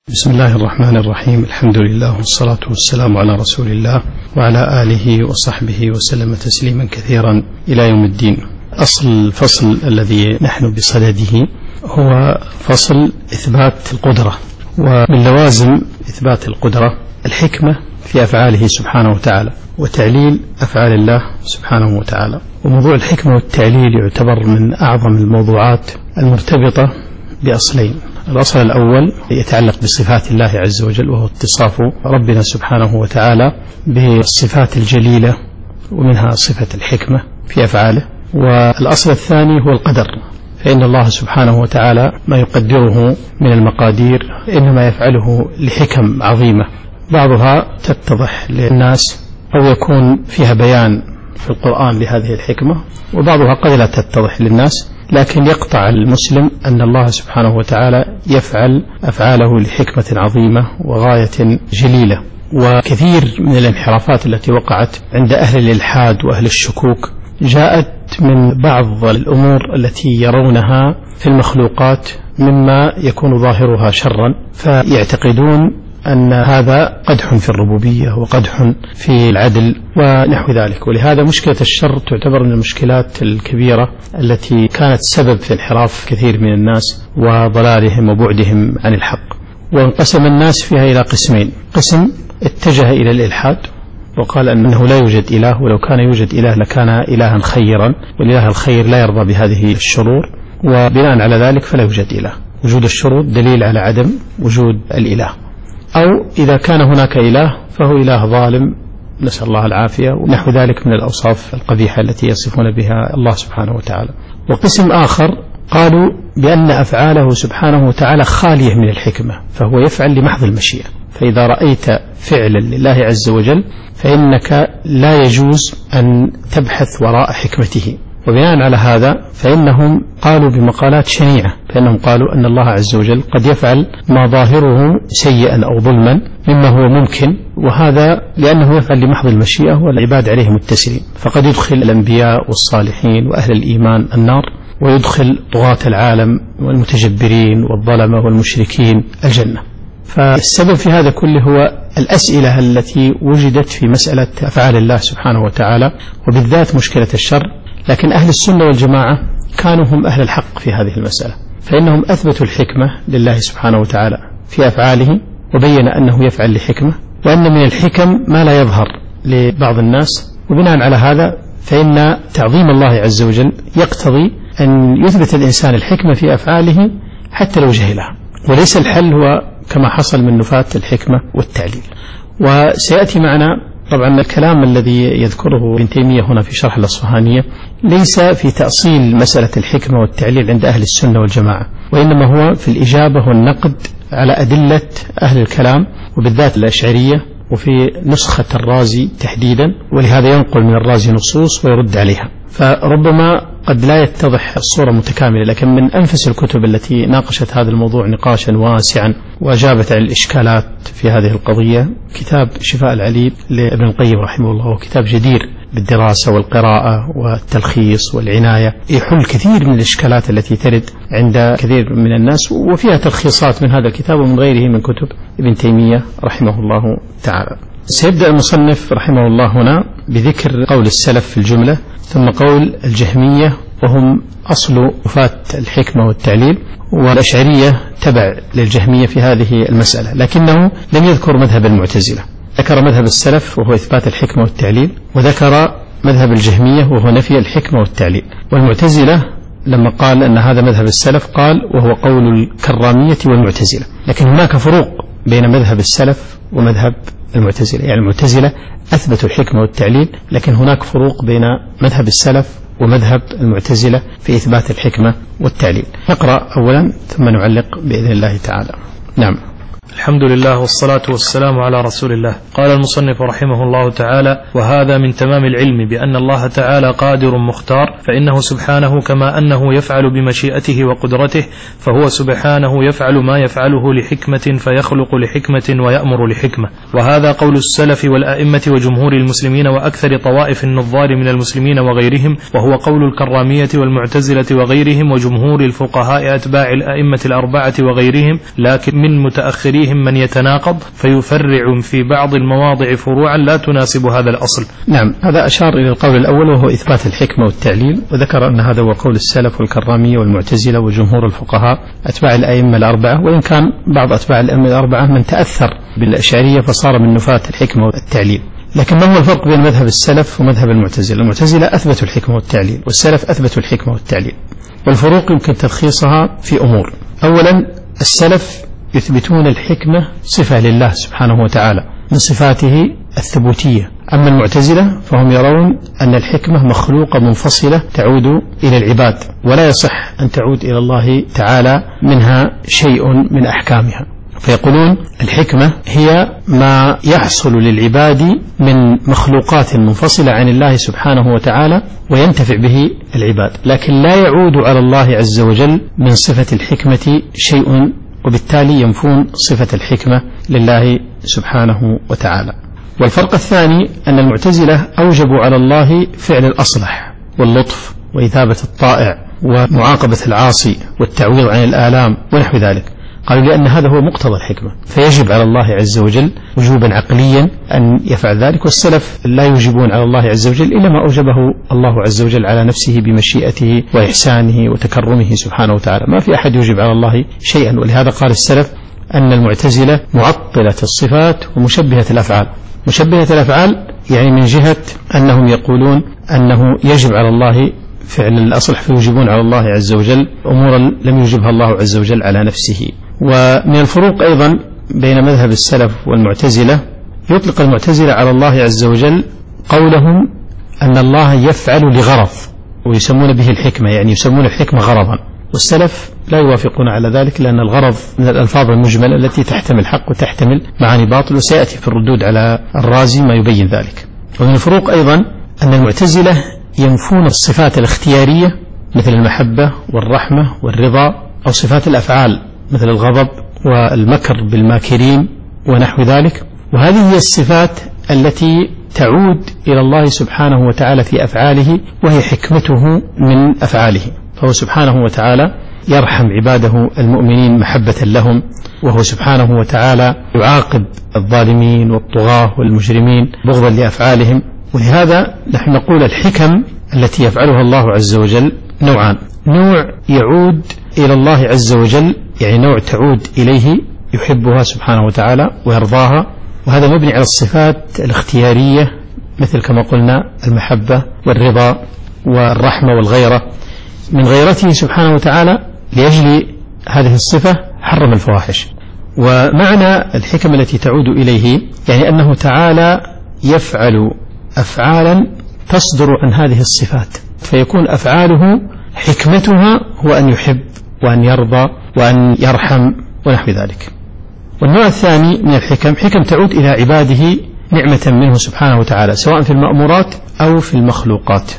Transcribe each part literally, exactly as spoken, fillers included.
بسم الله الرحمن الرحيم. الحمد لله والصلاة والسلام على رسول الله وعلى آله وصحبه وسلم تسليما كثيرا إلى يوم الدين. أصل الفصل الذي نحن بصدده هو فصل إثبات القدرة، ومن لوازم إثبات القدرة الحكمة في أفعاله سبحانه وتعالى وتعليل أفعال الله سبحانه وتعالى. وموضوع الحكمة والتعليل يعتبر من أعظم الموضوعات المرتبطة بأصلين. الأصل الأول يتعلق بصفات الله عز وجل، وهو اتصاف ربنا سبحانه وتعالى بالصفات الجليلة ومنها صفة الحكمة في أفعاله. والأصل الثاني هو القدر، فإن الله سبحانه وتعالى ما يقدره من المقادير إنما يفعله لحكم عظيمة، بعضها تتضح للناس أو يكون فيها بيان في القرآن لهذه الحكمة، وبعضها قد لا تتضح للناس، لكن يقطع المسلم أن الله سبحانه وتعالى يفعل أفعاله لحكمة عظيمة وغاية جليلة. وكثير من الانحرافات التي وقعت عند أهل الإلحاد وأهل الشكوك جاءت من بعض الأمور التي يرونها في المخلوقات مما يكون ظاهرها شرا، فيعتقدون أن هذا قدح في الربوبية وقدح في العدل ونحو ذلك. ولهذا مشكلة الشر تعتبر من المشكلات الكبيرة التي كانت سبب في انحراف كثير من الناس وضلالهم وبعدهم عن الحق. وانقسم الناس فيها إلى قسمين: قسم اتجه إلى الإلحاد وقال أنه لا يوجد إله، ولو كان يوجد إله لكان إلها خيرا، والإله الخير لا يرضى بهذه الشرور، وبناء على ذلك فلا يوجد إله. وجود الشرور دليل على عدم وجود الإله. أو إذا كان هناك إله فهو إله ظالم، نسأل الله العافية، ونحو ذلك من الأوصاف القبيحة التي يصفون بها الله سبحانه وتعالى. وقسم آخر قالوا بأن أفعاله سبحانه وتعالى خالية من الحكمة، فهو يفعل لمحض المشيئة. فإذا رأيت فعلا لله عز وجل فإنك لا يجوز أن تبحث وراء حكمته. وبناء على هذا فإنهم قالوا بمقالات شنيعة، فإنهم قالوا أن الله عز وجل قد يفعل ما ظاهره سيئا أو ظلما مما هو ممكن، وهذا لأنه يفعل لمحض المشيئة والعباد عليهم التسليم. فقد يدخل الأنبياء والصالحين وأهل الإيمان النار، ويدخل طغاة العالم والمتجبرين والظلمة والمشركين الجنة. فالسبب في هذا كله هو الأسئلة التي وجدت في مسألة أفعال الله سبحانه وتعالى، وبالذات مشكلة الشر. لكن أهل السنة والجماعة كانوا هم أهل الحق في هذه المسألة، فإنهم أثبتوا الحكمة لله سبحانه وتعالى في أفعاله، وبين أنه يفعل لحكمة، وأن من الحكم ما لا يظهر لبعض الناس. وبناء على هذا فإن تعظيم الله عز وجل يقتضي أن يثبت الإنسان الحكمة في أفعاله حتى لو جهلها، وليس الحل هو كما حصل من نفاة الحكمة والتعليل. وسيأتي معنا طبعا الكلام الذي يذكره ابن تيمية هنا في شرح الأصفهانية ليس في تأصيل مسألة الحكمة والتعليل عند أهل السنة والجماعة، وإنما هو في الإجابة والنقد على أدلة أهل الكلام، وبالذات الأشعرية، وفي نسخة الرازي تحديدا، ولهذا ينقل من الرازي نصوص ويرد عليها. فربما قد لا يتضح الصورة متكاملة، لكن من أنفس الكتب التي ناقشت هذا الموضوع نقاشا واسعا وأجابت على الإشكالات في هذه القضية كتاب شفاء العليل لابن القيم رحمه الله، وكتاب جدير بالدراسة والقراءة والتلخيص والعناية، يحل كثير من الإشكالات التي ترد عند كثير من الناس، وفيها تلخيصات من هذا الكتاب ومن غيره من كتب ابن تيمية رحمه الله تعالى. سيبدأ المصنف رحمه الله هنا بذكر قول السلف في الجملة، ثم قول الجهمية وهم أصل وفاة الحكمة والتعليل، والأشعرية تبع للجهمية في هذه المسألة، لكنه لم يذكر مذهب المعتزلة. ذكر مذهب السلف وهو إثبات الحكمة والتعليل، وذكر مذهب الجهمية وهو نفي الحكمة والتعليل. والمعتزلة لما قال أن هذا مذهب السلف قال وهو قول الكرامية والمعتزلة. لكن هناك فروق بين مذهب السلف ومذهب المعتزلة، يعني المعتزلة أثبتوا الحكمة والتعليل، لكن هناك فروق بين مذهب السلف ومذهب المعتزلة في إثبات الحكمة والتعليل. نقرأ أولا ثم نعلق بإذن الله تعالى. نعم. الحمد لله والصلاة والسلام على رسول الله. قال المصنف رحمه الله تعالى: وهذا من تمام العلم بأن الله تعالى قادر مختار، فإنه سبحانه كما أنه يفعل بمشيئته وقدرته، فهو سبحانه يفعل ما يفعله لحكمة، فيخلق لحكمة ويأمر لحكمة. وهذا قول السلف والأئمة وجمهور المسلمين وأكثر طوائف النظار من المسلمين وغيرهم، وهو قول الكرامية والمعتزلة وغيرهم وجمهور الفقهاء أتباع الأئمة الأربعة وغيرهم، لكن من متأخرين يجريهم من يتناقض فيفرع في بعض المواضع فروعا لا تناسب هذا الأصل. نعم، هذا أشار إلى القول الأول وهو إثبات الحكمة والتعليل، وذكر أن هذا هو قول السلف والكرامية والمعتزلة وجمهور الفقهاء أتباع الأئمة الأربعة، وإن كان بعض أتباع الأئمة الأربعة من تأثر بالأشعرية فصار من نفاة الحكمة والتعليل. لكن ما هو الفرق بين مذهب السلف ومذهب المعتزلة؟ المعتزلة أثبتوا الحكمة والتعليل، والسلف أثبتوا الحكمة والتعليل. والفروق يمكن تلخيصها في أمور. أولا، السلف يثبتون الحكمة صفة لله سبحانه وتعالى من صفاته الثبوتية، أما المعتزلة فهم يرون أن الحكمة مخلوقة منفصلة تعود إلى العباد، ولا يصح أن تعود إلى الله تعالى منها شيء من أحكامها، فيقولون الحكمة هي ما يحصل للعباد من مخلوقات منفصلة عن الله سبحانه وتعالى وينتفع به العباد، لكن لا يعود على الله عز وجل من صفة الحكمة شيء، وبالتالي ينفون صفة الحكمة لله سبحانه وتعالى. والفرق الثاني أن المعتزلة أوجبوا على الله فعل الأصلح واللطف وإثابة الطائع ومعاقبة العاصي والتعويض عن الآلام ونحو ذلك، قالوا لأن هذا هو مقتضى الحكمة، فيجب على الله عز وجل وجوبا عقليا أن يفعل ذلك. والسلف لا يوجبون على الله عز وجل إلا ما أوجبه الله عز وجل على نفسه بمشيئته وإحسانه وتكرمه سبحانه وتعالى، ما في أحد يوجب على الله شيئا. ولهذا قال السلف أن المعتزلة معطلة الصفات ومشبهة الأفعال. مشبهة الأفعال يعني من جهة أنهم يقولون أنه يجب على الله فعل الأصلح، فيوجبون على الله عز وجل أمورا لم يوجبها الله عز وجل على نفسه. ومن الفروق أيضا بين مذهب السلف والمعتزلة، يطلق المعتزلة على الله عز وجل قولهم أن الله يفعل لغرض، ويسمون به الحكمة، يعني يسمون الحكمة غرضا، والسلف لا يوافقون على ذلك، لأن الغرض من الألفاظ المجملة التي تحتمل حق وتحتمل معاني باطل، وسيأتي في الردود على الرازي ما يبين ذلك. ومن الفروق أيضا أن المعتزلة ينفون الصفات الاختيارية مثل المحبة والرحمة والرضا، أو صفات الأفعال مثل الغضب والمكر بالماكرين ونحو ذلك، وهذه هي الصفات التي تعود إلى الله سبحانه وتعالى في أفعاله، وهي حكمته من أفعاله، فهو سبحانه وتعالى يرحم عباده المؤمنين محبة لهم، وهو سبحانه وتعالى يعاقب الظالمين والطغاة والمجرمين بغضا لأفعالهم. ولهذا نحن نقول الحكم التي يفعلها الله عز وجل نوعان: نوع يعود إلى الله عز وجل، يعني نوع تعود إليه يحبها سبحانه وتعالى ويرضاها، وهذا مبني على الصفات الاختيارية مثل كما قلنا المحبة والرضا والرحمة والغيرة. من غيرته سبحانه وتعالى لأجل هذه الصفة حرم الفواحش. ومعنى الحكم التي تعود إليه يعني أنه تعالى يفعل أفعالا تصدر عن هذه الصفات، فيكون أفعاله حكمتها هو أن يحب وأن يرضى وأن يرحم ونحو ذلك. والنوع الثاني من الحكم حكم تعود إلى عباده نعمة منه سبحانه وتعالى، سواء في المأمورات أو في المخلوقات.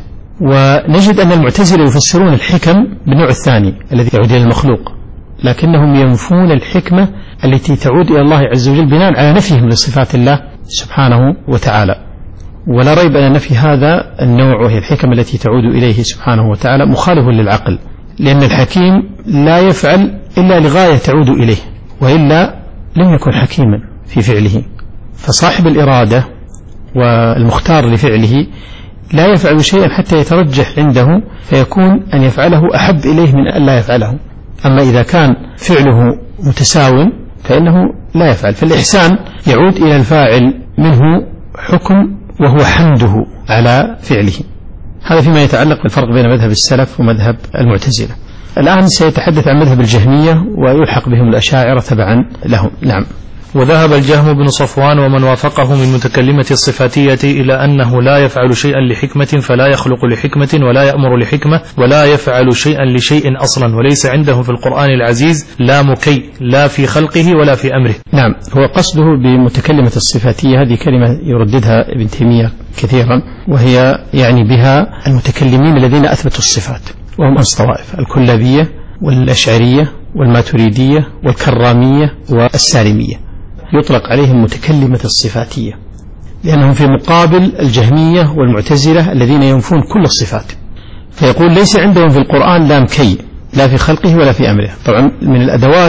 ونجد أن المعتزلة يفسرون الحكم بالنوع الثاني الذي يعود إلى المخلوق، لكنهم ينفون الحكمة التي تعود إلى الله عز وجل بناء على نفيهم لصفات الله سبحانه وتعالى. ولا ريب أن نفي هذا النوع وهي الحكم التي تعود إليه سبحانه وتعالى مخالف للعقل، لأن الحكيم لا يفعل إلا لغاية تعود إليه، وإلا لم يكن حكيما في فعله. فصاحب الإرادة والمختار لفعله لا يفعل شيئا حتى يترجح عنده، فيكون أن يفعله أحب إليه من أن لا يفعله. أما إذا كان فعله متساو فإنه لا يفعل. فالإحسان يعود إلى الفاعل منه حكم وهو حمده على فعله. هذا فيما يتعلق بالفرق بين مذهب السلف ومذهب المعتزلة. الآن سيتحدث عن مذهب الجهمية ويلحق بهم الأشاعرة تبعا لهم. نعم. وذهب الجهم بن صفوان ومن وافقه من متكلمة الصفاتية إلى أنه لا يفعل شيئا لحكمة فلا يخلق لحكمة ولا يأمر لحكمة ولا يفعل شيئا لشيء أصلا، وليس عنده في القرآن العزيز لا مكي لا في خلقه ولا في أمره. نعم، هو قصده بمتكلمة الصفاتية هذه كلمة يرددها ابن تيمية كثيرا، وهي يعني بها المتكلمين الذين أثبتوا الصفات، وهم أنس طوائف: الكلابية والأشعرية والماتريدية والكرامية والسالمية، يطلق عليهم متكلمة الصفاتية، لأنهم في مقابل الجهمية والمعتزلة الذين ينفون كل الصفات. فيقول ليس عندهم في القرآن لا مكي لا في خلقه ولا في أمره. طبعا من الأدوات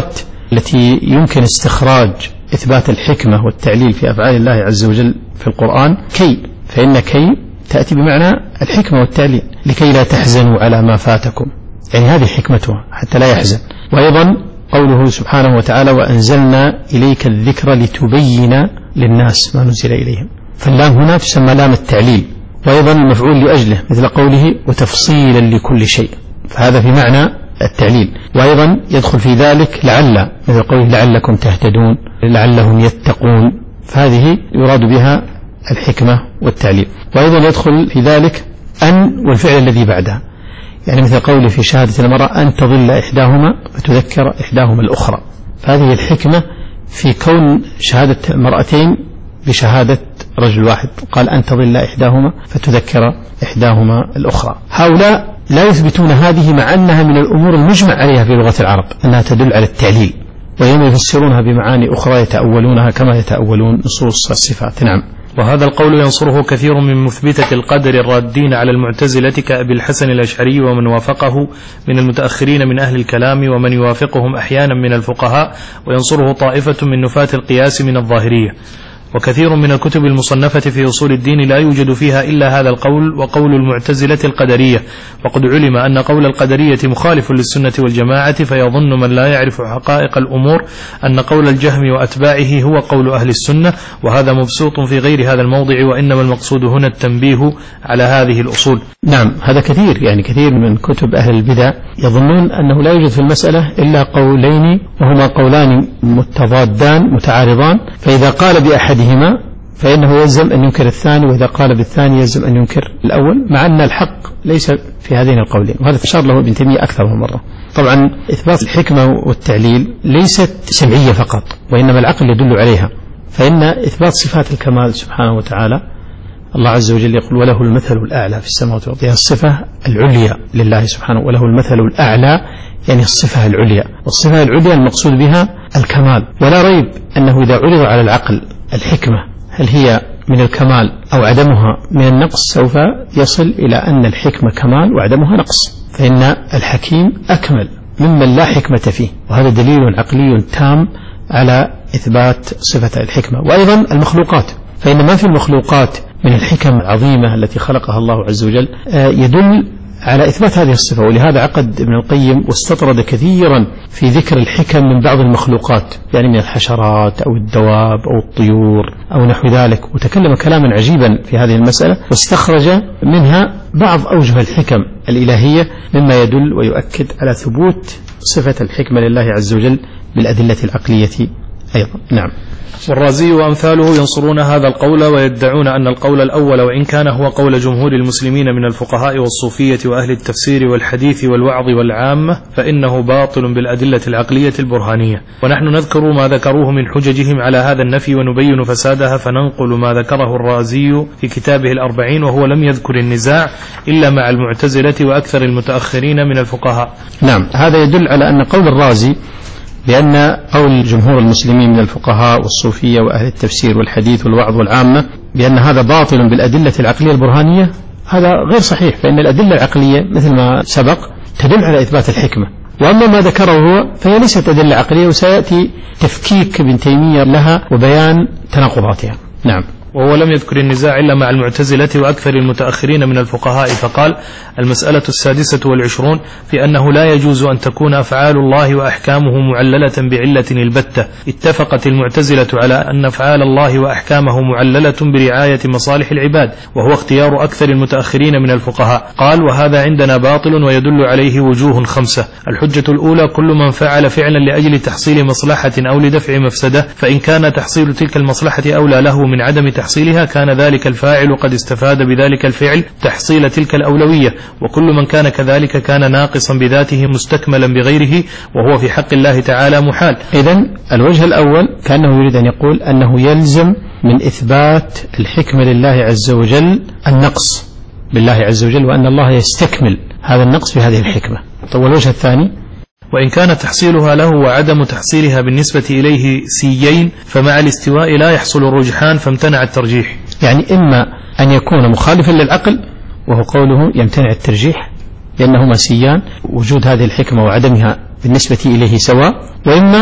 التي يمكن استخراج إثبات الحكمة والتعليل في أفعال الله عز وجل في القرآن كي، فإن كي تأتي بمعنى الحكمة والتعليل، لكي لا تحزنوا على ما فاتكم، يعني هذه حكمتها حتى لا يحزن. وأيضا قوله سبحانه وتعالى وأنزلنا إليك الذكر لتبين للناس ما نزل إليهم، فاللام هنا تسمى لام التعليل. وأيضا المفعول لأجله مثل قوله وتفصيلا لكل شيء، فهذا في معنى التعليل. وأيضا يدخل في ذلك لعل، مثل قوله لعلكم تهتدون، لعلهم يتقون، فهذه يراد بها الحكمة والتعليل. وأيضا يدخل في ذلك أن والفعل الذي بعدها، يعني مثل قوله في شهادة المرأة أن تضل إحداهما فتذكر إحداهما الأخرى، فهذه الحكمة في كون شهادة مرأتين بشهادة رجل واحد، قال أن تضل إحداهما فتذكر إحداهما الأخرى. هؤلاء لا يثبتون هذه مع أنها من الأمور المجمع عليها في لغة العرب أنها تدل على التعليل، ويوم يفسرونها بمعاني أخرى يتأولونها كما يتأولون نصوص الصفات. نعم. وهذا القول ينصره كثير من مثبتة القدر الرادين على المعتزلة كأبي الحسن الأشعري ومن وافقه من المتأخرين من أهل الكلام ومن يوافقهم أحيانا من الفقهاء، وينصره طائفة من نفاة القياس من الظاهرية. وكثير من الكتب المصنفة في أصول الدين لا يوجد فيها إلا هذا القول وقول المعتزلة القدرية، وقد علم أن قول القدرية مخالف للسنة والجماعة، فيظن من لا يعرف حقائق الأمور أن قول الجهم وأتباعه هو قول أهل السنة، وهذا مبسوط في غير هذا الموضع، وإنما المقصود هنا التنبيه على هذه الأصول. نعم، هذا كثير، يعني كثير من كتب أهل البدع يظنون أنه لا يوجد في المسألة إلا قولين، وهما قولان متضادان متعارضان، فإذا قال بأحد فإنه يلزم أن ينكر الثاني، وإذا قال بالثاني يلزم أن ينكر الأول، مع أن الحق ليس في هذين القولين، وهذا أشار له ابن تيمية أكثر من مرة. طبعا إثبات الحكمة والتعليل ليست سمعية فقط، وإنما العقل يدل عليها، فإن إثبات صفات الكمال سبحانه وتعالى، الله عز وجل يقول وله المثل الأعلى في السماوات والأرض، يعني الصفة العليا لله سبحانه، وله المثل الأعلى يعني الصفة العليا، والصفة العليا المقصود بها الكمال. ولا ريب أنه إذا عرض على العقل الحكمة هل هي من الكمال أو عدمها من النقص، سوف يصل إلى أن الحكمة كمال وعدمها نقص، فإن الحكيم أكمل ممن لا حكمة فيه، وهذا دليل عقلي تام على إثبات صفة الحكمة. وأيضا المخلوقات، فإن ما في المخلوقات من الحكم العظيمة التي خلقها الله عز وجل يدل على إثبات هذه الصفة. ولهذا عقد ابن القيم واستطرد كثيرا في ذكر الحكم من بعض المخلوقات، يعني من الحشرات أو الدواب أو الطيور أو نحو ذلك، وتكلم كلاما عجيبا في هذه المسألة، واستخرج منها بعض أوجه الحكم الإلهية مما يدل ويؤكد على ثبوت صفة الحكمة لله عز وجل بالأدلة العقلية أيضا. نعم. والرازي وأمثاله ينصرون هذا القول ويدعون أن القول الأول وإن كان هو قول جمهور المسلمين من الفقهاء والصوفية وأهل التفسير والحديث والوعظ والعامة، فإنه باطل بالأدلة العقلية البرهانية. ونحن نذكر ما ذكروه من حججهم على هذا النفي ونبين فسادها، فننقل ما ذكره الرازي في كتابه الأربعين، وهو لم يذكر النزاع إلا مع المعتزلة وأكثر المتأخرين من الفقهاء. نعم، هذا يدل على أن قول الرازي بأن قول جمهور المسلمين من الفقهاء والصوفية وأهل التفسير والحديث والوعظ والعامة بأن هذا باطل بالأدلة العقلية البرهانية، هذا غير صحيح، فإن الأدلة العقلية مثل ما سبق تدل على إثبات الحكمة، وأما ما ذكره هو فهي ليست أدلة عقلية، وسيأتي تفكيك ابن تيمية لها وبيان تناقضاتها. نعم. وهو لم يذكر النزاع إلا مع المعتزلة وأكثر المتأخرين من الفقهاء، فقال المسألة السادسة والعشرون في أنه لا يجوز أن تكون أفعال الله وأحكامه معللة بعلة البتة. اتفقت المعتزلة على أن أفعال الله وأحكامه معللة برعاية مصالح العباد، وهو اختيار أكثر المتأخرين من الفقهاء. قال وهذا عندنا باطل ويدل عليه وجوه خمسة. الحجة الأولى كل من فعل فعلا لأجل تحصيل مصلحة أو لدفع مفسدة، فإن كان تحصيل تلك المصلحة أولى له من عدم تحصيلها كان ذلك الفاعل قد استفاد بذلك الفعل تحصيل تلك الأولوية، وكل من كان كذلك كان ناقصا بذاته مستكملا بغيره، وهو في حق الله تعالى محال. إذن الوجه الأول كأنه يريد أن يقول أنه يلزم من إثبات الحكمة لله عز وجل النقص بالله عز وجل، وأن الله يستكمل هذا النقص في هذه الحكمة. طيب والوجه الثاني وإن كان تحصيلها له وعدم تحصيلها بالنسبة إليه سيين، فمع الاستواء لا يحصل الرجحان فامتنع الترجيح. يعني إما أن يكون مخالفا للعقل وهو قوله يمتنع الترجيح لأنهما سيان، وجود هذه الحكمة وعدمها بالنسبة إليه سواء، وإما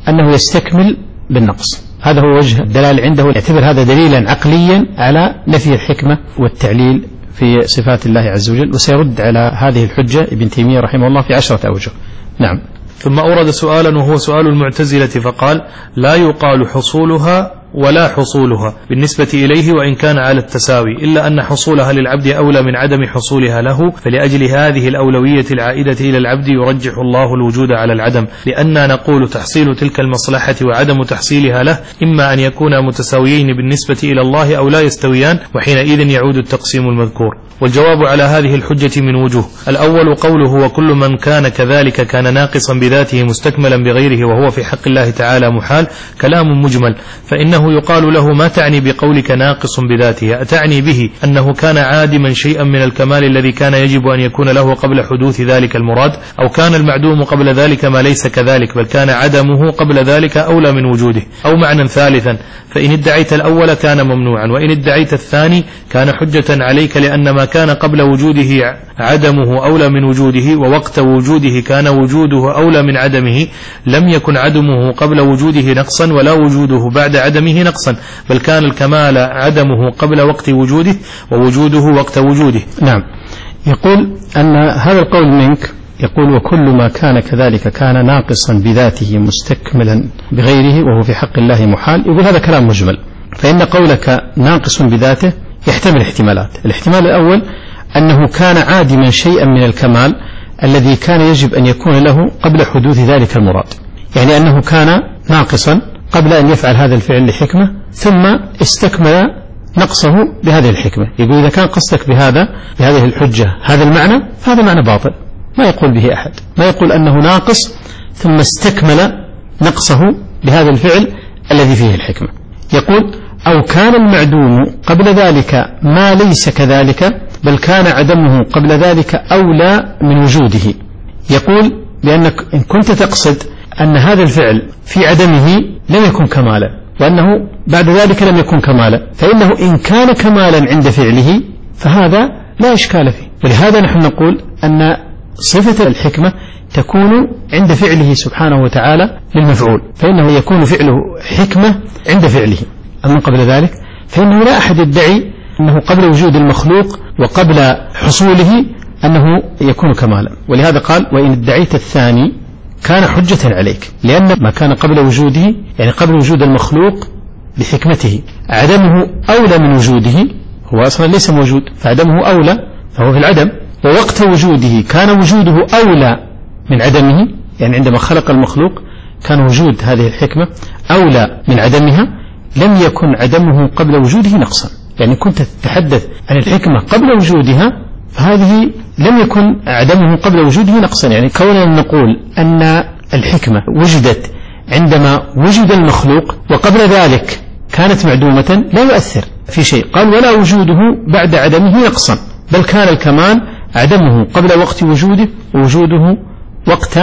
أنه يستكمل بالنقص. هذا هو وجه الدلال عنده، يعتبر هذا دليلا عقليا على نفي الحكمة والتعليل في صفات الله عز وجل. وسيرد على هذه الحجة ابن تيمية رحمه الله في عشرة أوجه. نعم. ثم أورد سؤالا وهو سؤال المعتزلة فقال: لا يقال حصولها ولا حصولها بالنسبة إليه وإن كان على التساوي، إلا أن حصولها للعبد أولى من عدم حصولها له، فلأجل هذه الأولوية العائدة إلى العبد يرجح الله الوجود على العدم، لأننا نقول تحصيل تلك المصلحة وعدم تحصيلها له إما أن يكونا متساويين بالنسبة إلى الله أو لا يستويان، وحينئذ يعود التقسيم المذكور. والجواب على هذه الحجة من وجوه: الأول قوله وكل من كان كذلك كان ناقصا بذاته مستكملا بغيره وهو في حق الله تعالى محال، كلام مجمل، فإنه يقال له ما تعني بقولك ناقص بذاته؟ أتعني به أنه كان عادما شيئا من الكمال الذي كان يجب أن يكون له قبل حدوث ذلك المراد، أو كان المعدوم قبل ذلك ما ليس كذلك بل كان عدمه قبل ذلك أولى من وجوده؟ أو معنى ثالثا: فإن ادعيت الأول كان ممنوعا، وإن ادعيت الثاني كان حجة عليك، لأن ما كان قبل وجوده عدمه أولى من وجوده، ووقت وجوده كان وجوده أولى من عدمه، لم يكن عدمه قبل وجوده نقصا ولا وجوده بعد عدمه نقصا، بل كان الكمال عدمه قبل وقت وجوده ووجوده وقت وجوده. نعم. يقول أن هذا القول منك، يقول وكل ما كان كذلك كان ناقصا بذاته مستكملا بغيره وهو في حق الله محال. يقول هذا كلام مجمل، فإن قولك ناقص بذاته يحتمل احتمالات. الاحتمال الأول أنه كان عادما شيئا من الكمال الذي كان يجب أن يكون له قبل حدوث ذلك المراد، يعني أنه كان ناقصا قبل أن يفعل هذا الفعل لحكمة ثم استكمل نقصه بهذه الحكمة. يقول إذا كان قصدك بهذا بهذه الحجة هذا المعنى فهذا معنى باطل، ما يقول به أحد، ما يقول أنه ناقص ثم استكمل نقصه بهذا الفعل الذي فيه الحكمة. يقول أو كان المعدوم قبل ذلك ما ليس كذلك بل كان عدمه قبل ذلك أولى من وجوده. يقول بأنك إن كنت تقصد أن هذا الفعل في عدمه لم يكن كمالا وأنه بعد ذلك لم يكن كمالا، فإنه إن كان كمالا عند فعله فهذا لا إشكال فيه. ولهذا نحن نقول أن صفة الحكمة تكون عند فعله سبحانه وتعالى للمفعول، فإنه يكون فعله حكمة عند فعله، أما قبل ذلك فإنه لا أحد يدعي أنه قبل وجود المخلوق وقبل حصوله أنه يكون كمالا. ولهذا قال وإن ادعيت الثاني كان حجة عليك، لأن ما كان قبل وجوده يعني قبل وجود المخلوق بحكمته عدمه أولى من وجوده، هو أصلا ليس موجود فعدمه أولى فهو في العدم، ووقت وجوده كان وجوده أولى من عدمه، يعني عندما خلق المخلوق كان وجود هذه الحكمة أولى من عدمها، لم يكن عدمه قبل وجوده نقصا. يعني كنت تتحدث عن الحكمة قبل وجودها فهذه لم يكن عدمه قبل وجوده نقصا. يعني كوننا نقول أن الحكمة وجدت عندما وجد المخلوق وقبل ذلك كانت معدومة لا يؤثر في شيء. قال ولا وجوده بعد عدمه نقصا بل كان الكمال عدمه قبل وقت وجوده ووجوده وقت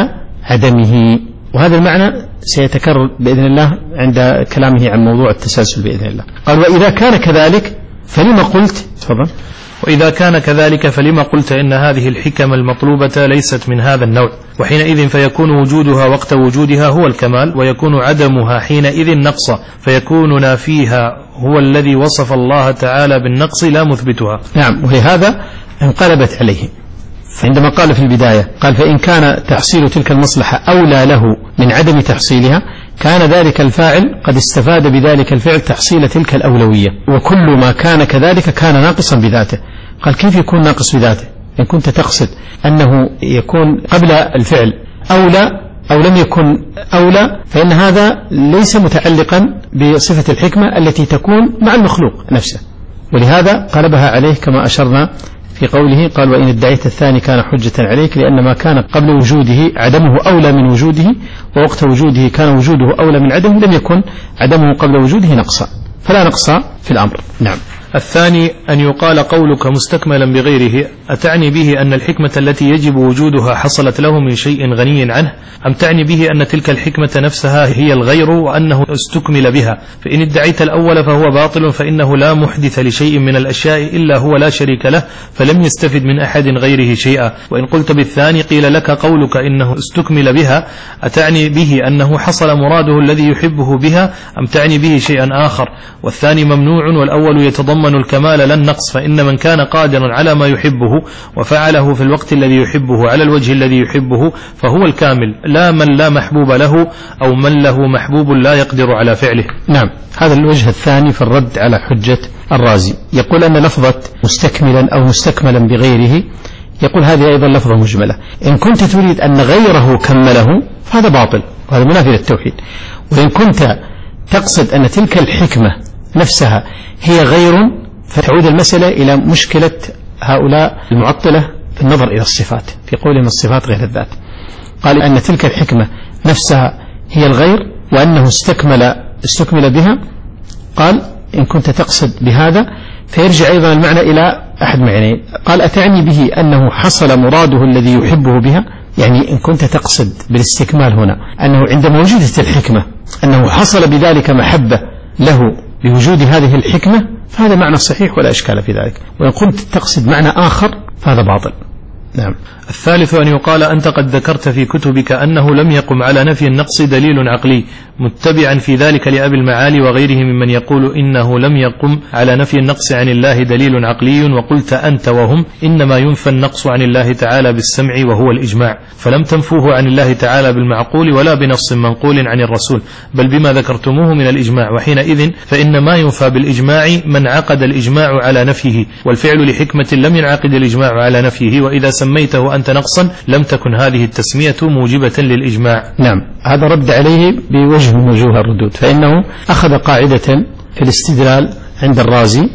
عدمه. وهذا المعنى سيتكرر بإذن الله عند كلامه عن موضوع التسلسل بإذن الله. قال وإذا كان كذلك فلما قلت تفضل وإذا كان كذلك فلما قلت إن هذه الحكم المطلوبة ليست من هذا النوع، وحينئذ فيكون وجودها وقت وجودها هو الكمال، ويكون عدمها حينئذ نقصا، فيكون نافيها هو الذي وصف الله تعالى بالنقص لا مثبتها. نعم. ولهذا انقلبت عليه، فعندما قال في البداية قال فإن كان تحصيل تلك المصلحة أولى له من عدم تحصيلها كان ذلك الفاعل قد استفاد بذلك الفعل تحصيل تلك الأولوية، وكل ما كان كذلك كان ناقصا بذاته. قال كيف يكون ناقص بذاته؟ إن كنت تقصد أنه يكون قبل الفعل أولى أو لم يكن أولى فإن هذا ليس متعلقا بصفة الحكمة التي تكون مع المخلوق نفسه، ولهذا قلبها عليه كما أشرنا في قوله قال وإن ادعيت الثاني كان حجة عليك، لأن ما كان قبل وجوده عدمه أولى من وجوده ووقت وجوده كان وجوده أولى من عدمه، لم يكن عدمه قبل وجوده نقصا، فلا نقص في الأمر. نعم. الثاني أن يقال قولك مستكملا بغيره أتعني به أن الحكمة التي يجب وجودها حصلت له من شيء غني عنه، أم تعني به أن تلك الحكمة نفسها هي الغير وأنه استكمل بها؟ فإن ادعيت الأول فهو باطل، فإنه لا محدث لشيء من الأشياء إلا هو لا شريك له، فلم يستفد من أحد غيره شيئا. وإن قلت بالثاني قيل لك قولك إنه استكمل بها أتعني به أنه حصل مراده الذي يحبه بها، أم تعني به شيئا آخر؟ والثاني ممنوع والأول يتضمن الكمال لا النقص، فإن من كان قادرا على ما يحبه وفعله في الوقت الذي يحبه على الوجه الذي يحبه فهو الكامل، لا من لا محبوب له أو من له محبوب لا يقدر على فعله. نعم، هذا الوجه الثاني في الرد على حجة الرازي. يقول أن لفظة مستكملا أو مستكملا بغيره، يقول هذه أيضا لفظة مجملة. إن كنت تريد أن غيره كمله فهذا باطل وهذا منافي للتوحيد، وإن كنت تقصد أن تلك الحكمة نفسها هي غير فتعود المسألة إلى مشكلة هؤلاء المعطلة في النظر إلى الصفات، في قولهم الصفات غير الذات. قال أن تلك الحكمة نفسها هي الغير وأنه استكمل استكمل بها. قال إن كنت تقصد بهذا فيرجع أيضا المعنى إلى أحد معنيين. قال أتعني به أنه حصل مراده الذي يحبه بها، يعني إن كنت تقصد بالاستكمال هنا أنه عندما وجدت الحكمة أنه حصل بذلك محبة له بوجود هذه الحكمة فهذا معنى صحيح ولا إشكال في ذلك، وإن كنت تقصد معنى آخر فهذا باطل. نعم. الثالث أن يقال أنت قد ذكرت في كتبك أنه لم يقم على نفي النقص دليل عقلي، متبعا في ذلك لأبي المعالي وغيره ممن يقول إنه لم يقم على نفي النقص عن الله دليل عقلي، وقلت أنت وهم إنما ينفى النقص عن الله تعالى بالسمع وهو الإجماع، فلم تنفوه عن الله تعالى بالمعقول ولا بنص منقول عن الرسول، بل بما ذكرتموه من الإجماع، وحينئذ فإن ما ينفى بالإجماع من عقد الإجماع على نفيه، والفعل لحكمة لم ينعقد الإجماع على نفيه، وإذا سميته أنت نقصا لم تكن هذه التسمية موجبة للإجماع. نعم، هذا رد عليه بوجه من وجوه الردود، فإنه أخذ قاعدة في الاستدلال عند الرازي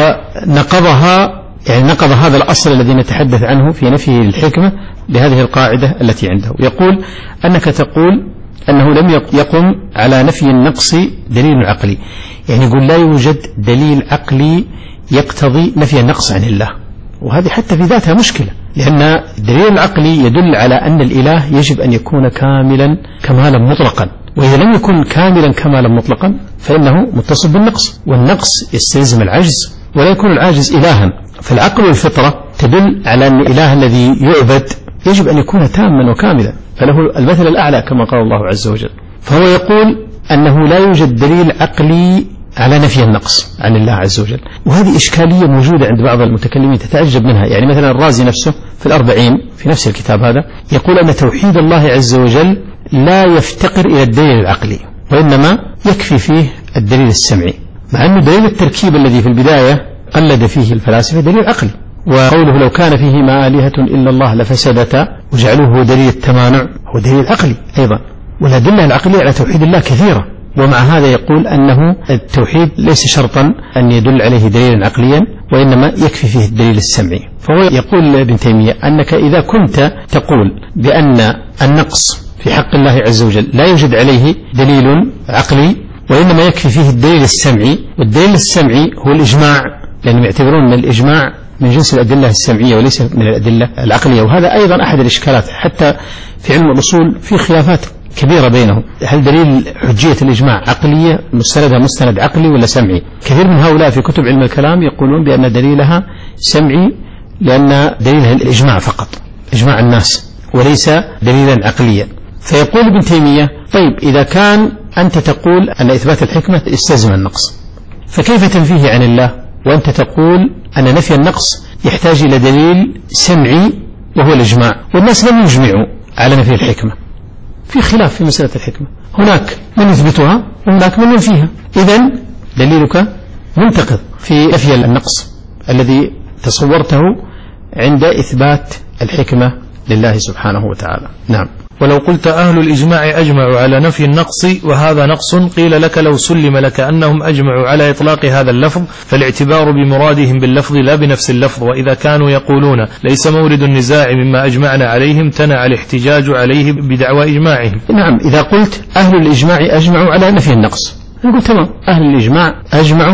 ونقضها، يعني نقض هذا الأصل الذي نتحدث عنه في نفيه الحكمة بهذه القاعدة التي عنده. يقول أنك تقول أنه لم يقم على نفي النقص دليل عقلي، يعني يقول لا يوجد دليل عقلي يقتضي نفي النقص عن الله، وهذه حتى في ذاتها مشكلة، لأن الدليل العقلي يدل على أن الإله يجب أن يكون كاملا كمالا مطلقا، وإذا لم يكن كاملا كمالا مطلقا فإنه متصف بالنقص، والنقص يستلزم العجز ولا يكون العاجز إلها. فالعقل والفطرة تدل على أن الإله الذي يعبد يجب أن يكون تاما وكاملا، فله المثل الأعلى كما قال الله عز وجل. فهو يقول أنه لا يوجد دليل عقلي على نفي النقص عن الله عز وجل، وهذه إشكالية موجودة عند بعض المتكلمين تتعجب منها. يعني مثلا الرازي نفسه في الأربعين في نفس الكتاب هذا يقول أن توحيد الله عز وجل لا يفتقر إلى الدليل العقلي، وإنما يكفي فيه الدليل السمعي، مع أن دليل التركيب الذي في البداية قلد فيه الفلاسفة دليل عقلي، وقوله لو كان فيهما آلهة إلا الله لفسدتا وجعلوه دليل التمانع هو دليل عقلي أيضا، والأدلة العقلية على توحيد الله كثيرة، ومع هذا يقول أنه التوحيد ليس شرطا أن يدل عليه دليلا عقليا، وإنما يكفي فيه الدليل السمعي. فهو يقول ابن تيمية أنك إذا كنت تقول بأن النقص في حق الله عز وجل لا يوجد عليه دليل عقلي وإنما يكفي فيه الدليل السمعي، والدليل السمعي هو الإجماع، لأنهم يعتبرون أن الإجماع من جنس الأدلة السمعية وليس من الأدلة العقلية، وهذا أيضا أحد الإشكالات. حتى في علم الأصول في خلافات كبيرة بينهم، هل دليل حجية الإجماع عقلية مستندها مستند عقلي ولا سمعي؟ كثير من هؤلاء في كتب علم الكلام يقولون بأن دليلها سمعي لأن دليلها الإجماع فقط، إجماع الناس، وليس دليلا عقليا. فيقول ابن تيمية طيب إذا كان أنت تقول أن إثبات الحكمة يستلزم النقص، فكيف تنفيه عن الله وأنت تقول أن نفي النقص يحتاج إلى دليل سمعي وهو الإجماع، والناس لم يجمعوا على نفي الحكمة؟ في خلاف في مسألة الحكمة، هناك من يثبتها وهناك من ينفيها، إذن دليلك منتقض في نفي النقص الذي تصورته عند إثبات الحكمة لله سبحانه وتعالى. نعم. ولو قلت أهل الإجماع أجمعوا على نفي النقص وهذا نقص، قيل لك لو سلم لك أنهم أجمعوا على إطلاق هذا اللفظ فالاعتبار بمرادهم باللفظ لا بنفس اللفظ، وإذا كانوا يقولون ليس مورد النزاع مما أجمعنا عليه امتنع الاحتجاج عليه بدعوى إجماعهم. نعم، إذا قلت أهل الإجماع أجمعوا على نفي النقص نقول تمام، أهل الإجماع أجمعوا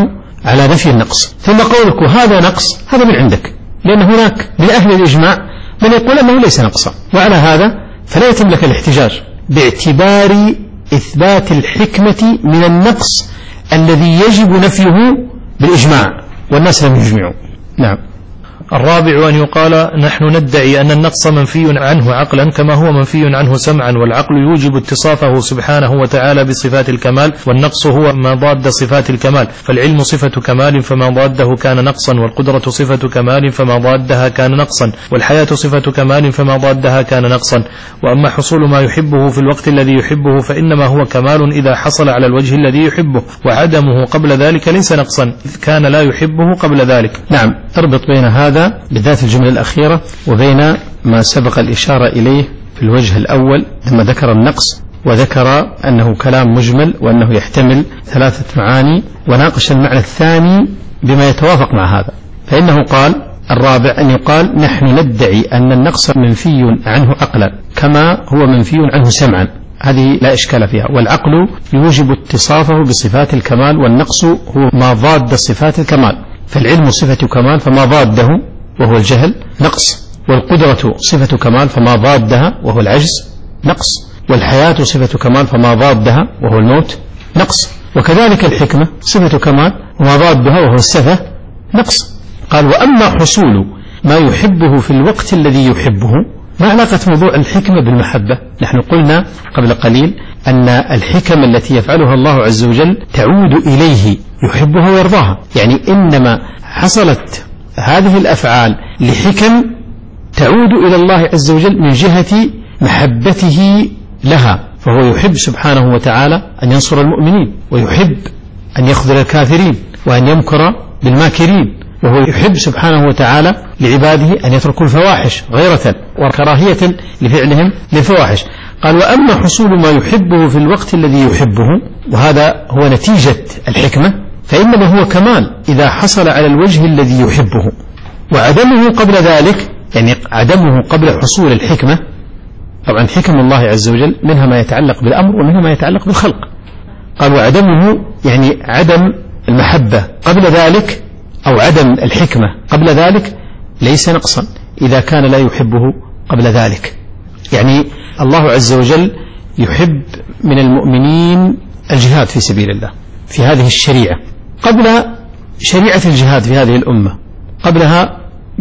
على نفي النقص. ثم قولك وهذا نقص، هذا من عندك، لأن هناك من أهل الإجماع من يقول أنه ليس نقصا، وعلى هذا فلا يتم لك الاحتجاج باعتبار إثبات الحكمة من النقص الذي يجب نفيه بالإجماع والناس لم يجمعوا. نعم. الرابع أن يقال نحن ندعي أن النقص منفي عنه عقلا كما هو منفي عنه سمعا، والعقل يوجب اتصافه سبحانه وتعالى بصفات الكمال، والنقص هو ما ضاد صفات الكمال، فالعلم صفة كمال فما ضاده كان نقصا، والقدرة صفة كمال فما ضادها كان نقصا، والحياة صفة كمال فما ضادها كان نقصا. وأما حصول ما يحبه في الوقت الذي يحبه فإنما هو كمال إذا حصل على الوجه الذي يحبه، وعدمه قبل ذلك ليس نقصا إذ كان لا يحبه قبل ذلك. نعم. اربط بين هذا بالذات الجملة الأخيرة وبين ما سبق الإشارة إليه في الوجه الأول لما ذكر النقص وذكر أنه كلام مجمل وأنه يحتمل ثلاثة معاني، وناقش المعنى الثاني بما يتوافق مع هذا. فإنه قال الرابع أن يقال نحن ندعي أن النقص منفي عنه عقلا كما هو منفي عنه سمعا، هذه لا إشكال فيها، والعقل يوجب اتصافه بصفات الكمال، والنقص هو ما ضاد صفات الكمال، فالعلم صفة كمال فما ضاده وهو الجهل نقص، والقدرة صفة كمال فما ضادها وهو العجز نقص، والحياة صفة كمال فما ضادها وهو الموت نقص، وكذلك الحكمة صفة كمال وما ضادها وهو السفة نقص. قال وأما حصول ما يحبه في الوقت الذي يحبه، ما علاقة موضوع الحكمة بالمحبة؟ نحن قلنا قبل قليل أن الحكم التي يفعلها الله عز وجل تعود إليه يحبها ويرضاها، يعني إنما حصلت هذه الأفعال لحكم تعود إلى الله عز وجل من جهة محبته لها، فهو يحب سبحانه وتعالى أن ينصر المؤمنين، ويحب أن يخذل الكافرين وأن يمكر بالماكرين، وهو يحب سبحانه وتعالى لعباده أن يتركوا الفواحش غيرة وكراهية لفعلهم للفواحش. قال وأما حصول ما يحبه في الوقت الذي يحبه، وهذا هو نتيجة الحكمة، فإنما هو كمال إذا حصل على الوجه الذي يحبه، وعدمه قبل ذلك يعني عدمه قبل حصول الحكمة. طبعا حكم الله عز وجل منها ما يتعلق بالأمر ومنها ما يتعلق بالخلق. قال وعدمه يعني عدم المحبة قبل ذلك أو عدم الحكمة قبل ذلك ليس نقصا إذا كان لا يحبه قبل ذلك. يعني الله عز وجل يحب من المؤمنين الجهاد في سبيل الله في هذه الشريعة قبل شريعة الجهاد في هذه الأمة، قبلها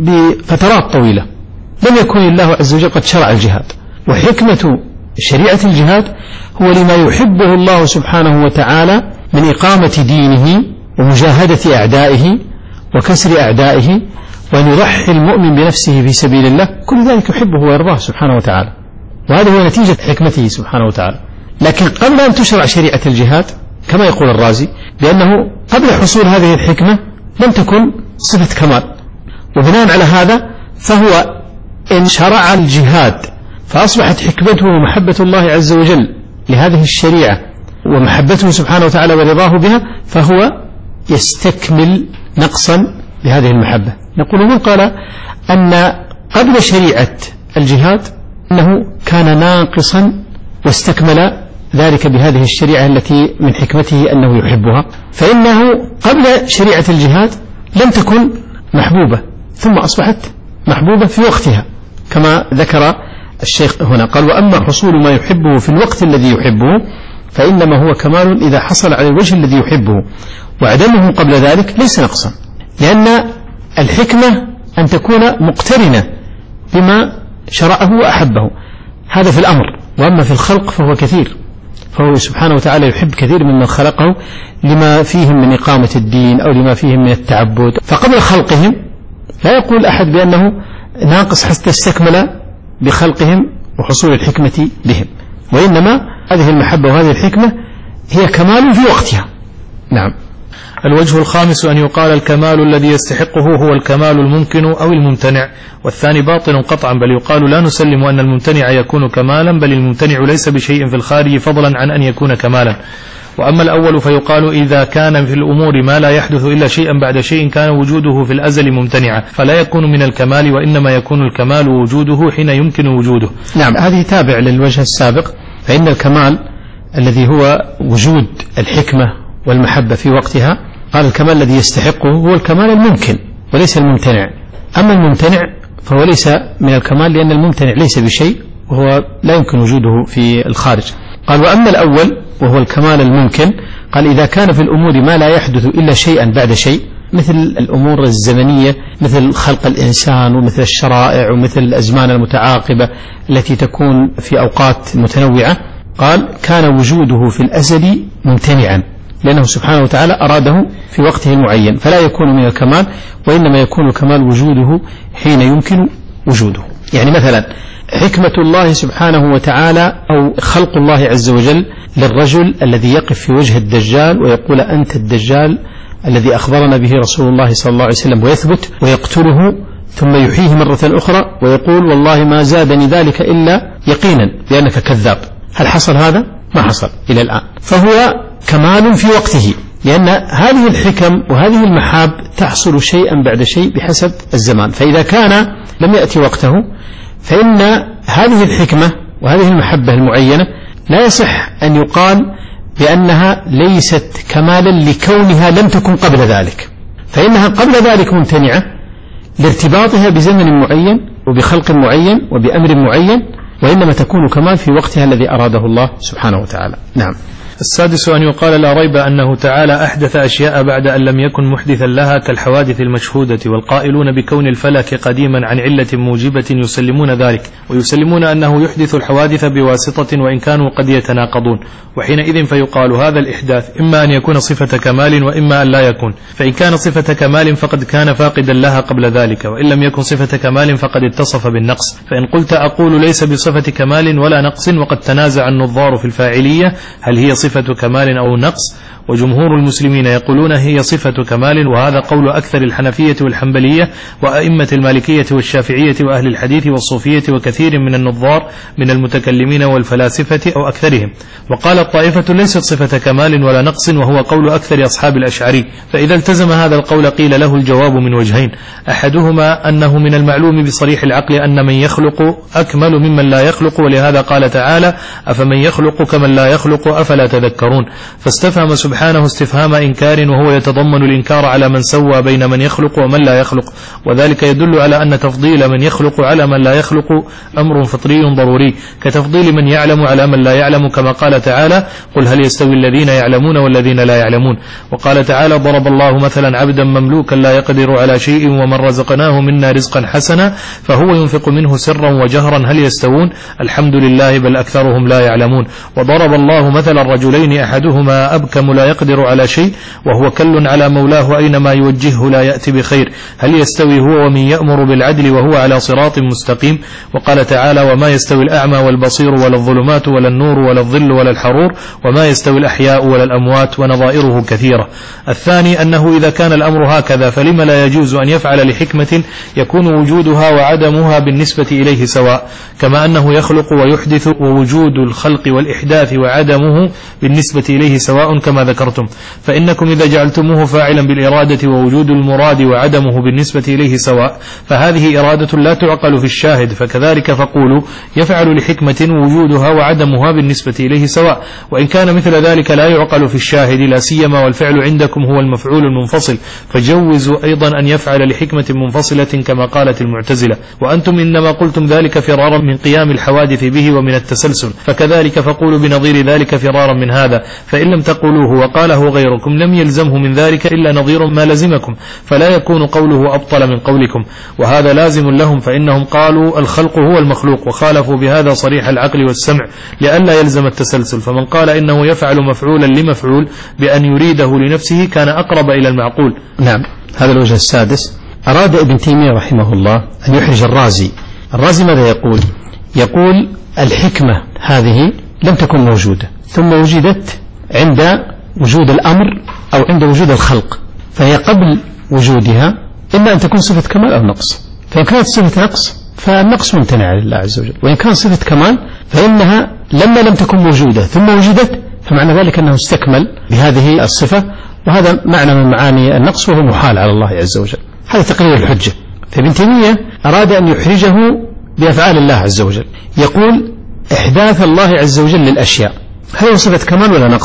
بفترات طويلة لم يكن الله عز وجل قد شرع الجهاد، وحكمة شريعة الجهاد هو لما يحبه الله سبحانه وتعالى من إقامة دينه ومجاهدة أعدائه وكسر أعدائه، وأن يضحي المؤمن بنفسه في سبيل الله، كل ذلك يحبه ويرضاه سبحانه وتعالى، وهذا هو نتيجة حكمته سبحانه وتعالى. لكن قبل أن تشرع شريعة الجهاد كما يقول الرازي بأنه قبل حصول هذه الحكمة لم تكن صفة كمال، وبناء على هذا فهو إن شرع الجهاد فأصبحت حكمته ومحبة الله عز وجل لهذه الشريعة ومحبته سبحانه وتعالى ورضاه بها، فهو يستكمل نقصا لهذه المحبة. نقول من قال أن قبل شريعة الجهاد أنه كان ناقصا واستكمل ذلك بهذه الشريعة التي من حكمته أنه يحبها، فإنه قبل شريعة الجهاد لم تكن محبوبة ثم أصبحت محبوبة في وقتها كما ذكر الشيخ هنا. قال وأما حصول ما يحبه في الوقت الذي يحبه فإنما هو كمال إذا حصل على الوجه الذي يحبه، وعدمه قبل ذلك ليس نقصا، لأن الحكمة أن تكون مقترنة بما شرعه وأحبه، هذا في الأمر. وأما في الخلق فهو كثير، فهو سبحانه وتعالى يحب كثير ممن خلقه لما فيهم من إقامة الدين أو لما فيهم من التعبد، فقبل خلقهم لا يقول أحد بأنه ناقص حتى استكمل بخلقهم وحصول الحكمة بهم، وإنما هذه المحبة وهذه الحكمة هي كمال في وقتها. نعم. الوجه الخامس أن يقال الكمال الذي يستحقه هو الكمال الممكن أو الممتنع، والثاني باطل قطعا، بل يقال لا نسلم أن الممتنع يكون كمالا، بل الممتنع ليس بشيء في الخارج فضلا عن أن يكون كمالا. وأما الأول فيقال إذا كان في الأمور ما لا يحدث إلا شيئا بعد شيء كان وجوده في الأزل ممتنعا فلا يكون من الكمال، وإنما يكون الكمال وجوده حين يمكن وجوده. نعم، هذه تابع للوجه السابق، فإن الكمال الذي هو وجود الحكمة والمحبة في وقتها قال الكمال الذي يستحقه هو الكمال الممكن وليس الممتنع، أما الممتنع فهو ليس من الكمال لأن الممتنع ليس بشيء وهو لا يمكن وجوده في الخارج. قال وأما الأول وهو الكمال الممكن قال إذا كان في الأمور ما لا يحدث إلا شيئا بعد شيء، مثل الأمور الزمنية مثل خلق الإنسان ومثل الشرائع ومثل الأزمان المتعاقبة التي تكون في أوقات متنوعة، قال كان وجوده في الأزل ممتنعا لأنه سبحانه وتعالى أراده في وقته المعين، فلا يكون من الكمال، وإنما يكون الكمال وجوده حين يمكن وجوده. يعني مثلا حكمة الله سبحانه وتعالى أو خلق الله عز وجل للرجل الذي يقف في وجه الدجال ويقول أنت الدجال الذي أخبرنا به رسول الله صلى الله عليه وسلم، ويثبت ويقتله ثم يحييه مرة أخرى ويقول والله ما زادني ذلك إلا يقينا لأنك كذاب. هل حصل هذا؟ ما حصل إلى الآن، فهو كمال في وقته، لأن هذه الحكم وهذه المحاب تحصل شيئا بعد شيء بحسب الزمان، فإذا كان لم يأتي وقته فإن هذه الحكمة وهذه المحبة المعينة لا يصح أن يقال بأنها ليست كمالا لكونها لم تكن قبل ذلك، فإنها قبل ذلك ممتنعة لارتباطها بزمن معين وبخلق معين وبأمر معين، وإنما تكون كمال في وقتها الذي أراده الله سبحانه وتعالى. نعم. السادس أن يقال لا ريب أنه تعالى أحدث أشياء بعد أن لم يكن محدثا لها كالحوادث المشهودة، والقائلون بكون الفلك قديما عن علة موجبة يسلمون ذلك، ويسلمون أنه يحدث الحوادث بواسطة وإن كانوا قد يتناقضون، وحينئذ فيقال هذا الإحداث إما أن يكون صفة كمال وإما أن لا يكون، فإن كان صفة كمال فقد كان فاقدا لها قبل ذلك، وإن لم يكن صفة كمال فقد اتصف بالنقص. فإن قلت أقول ليس بصفة كمال ولا نقص وقد تنازع النظار في الفاعلية هل هي صفة كمال أو نقص، وجمهور المسلمين يقولون هي صفة كمال، وهذا قول أكثر الحنفية والحنبلية وأئمة المالكية والشافعية وأهل الحديث والصوفية وكثير من النظار من المتكلمين والفلاسفة أو أكثرهم. وقال الطائفة ليست صفة كمال ولا نقص، وهو قول أكثر أصحاب الأشعري. فإذا التزم هذا القول قيل له الجواب من وجهين، أحدهما أنه من المعلوم بصريح العقل أن من يخلق أكمل ممن لا يخلق، ولهذا قال تعالى أفمن يخلق كمن لا يخلق أفلا تذكرون، فاستفهم سبحانه استفهام إنكار وهو يتضمن الإنكار على من سوى بين من يخلق ومن لا يخلق، وذلك يدل على أن تفضيل من يخلق على من لا يخلق أمر فطري ضروري كتفضيل من يعلم على من لا يعلم، كما قال تعالى قل هل يستوي الذين يعلمون والذين لا يعلمون. وقال تعالى ضرب الله مثلا عبدا مملوكا لا يقدر على شيء ومن رزقناه منا رزقا حسنا فهو ينفق منه سرا وجهرا هل يستوون الحمد لله بل أكثرهم لا يعلمون. وضرب الله مثلا الرجلين أحدهما أبكم لا يقدر على شيء وهو كل على مولاه أينما يوجهه لا يأتي بخير هل يستوي هو ومن يأمر بالعدل وهو على صراط مستقيم. وقال تعالى وما يستوي الأعمى والبصير ولا الظلمات ولا النور ولا الظل ولا الحرور وما يستوي الأحياء ولا الأموات ونظائره كثيرة. الثاني أنه إذا كان الأمر هكذا فلم لا يجوز أن يفعل لحكمة يكون وجودها وعدمها بالنسبة إليه سواء، كما أنه يخلق ويحدث ووجود الخلق والإحداث وعدمه بالنسبة إليه سواء كما ذكرتم، فإنكم إذا جعلتموه فاعلا بالإرادة ووجود المراد وعدمه بالنسبة إليه سواء فهذه إرادة لا تعقل في الشاهد، فكذلك فقولوا يفعل لحكمة وجودها وعدمها بالنسبة إليه سواء، وإن كان مثل ذلك لا يعقل في الشاهد لا سيما والفعل عندكم هو المفعول المنفصل، فجوزوا أيضا أن يفعل لحكمة منفصلة كما قالت المعتزلة، وأنتم إنما قلتم ذلك فرارا من قيام الحوادث به ومن التسلسل، فكذلك فقولوا بنظير ذلك فرارا من هذا، فإن لم تقولوه وقاله غيركم لم يلزمه من ذلك إلا نظير ما لزمكم، فلا يكون قوله أبطل من قولكم، وهذا لازم لهم فإنهم قالوا الخلق هو المخلوق وخالفوا بهذا صريح العقل والسمع لئلا يلزم التسلسل، فمن قال إنه يفعل مفعولا لمفعول بأن يريده لنفسه كان أقرب إلى المعقول. نعم. هذا الوجه السادس. أراد ابن تيمية رحمه الله أن يحرج الرازي. الرازي ماذا يقول؟ يقول الحكمة هذه لم تكن موجودة ثم وجدت عند وجود الأمر أو عند وجود الخلق، فهي قبل وجودها إما أن تكون صفة كمال أو نقص، فإن كانت صفة نقص فالنقص ممتنع لله عز وجل، وإن كان صفة كمال فإنها لما لم تكن موجودة ثم وجدت فمعنى ذلك أنه استكمل بهذه الصفة، وهذا معنى من معاني النقص وهو محال على الله عز وجل. هذا تقرير الحجة. فابن تيمية أراد أن يحرجه بأفعال الله عز وجل، يقول إحداث الله عز وجل للأشياء هل هو صفة كمال ولا نقص؟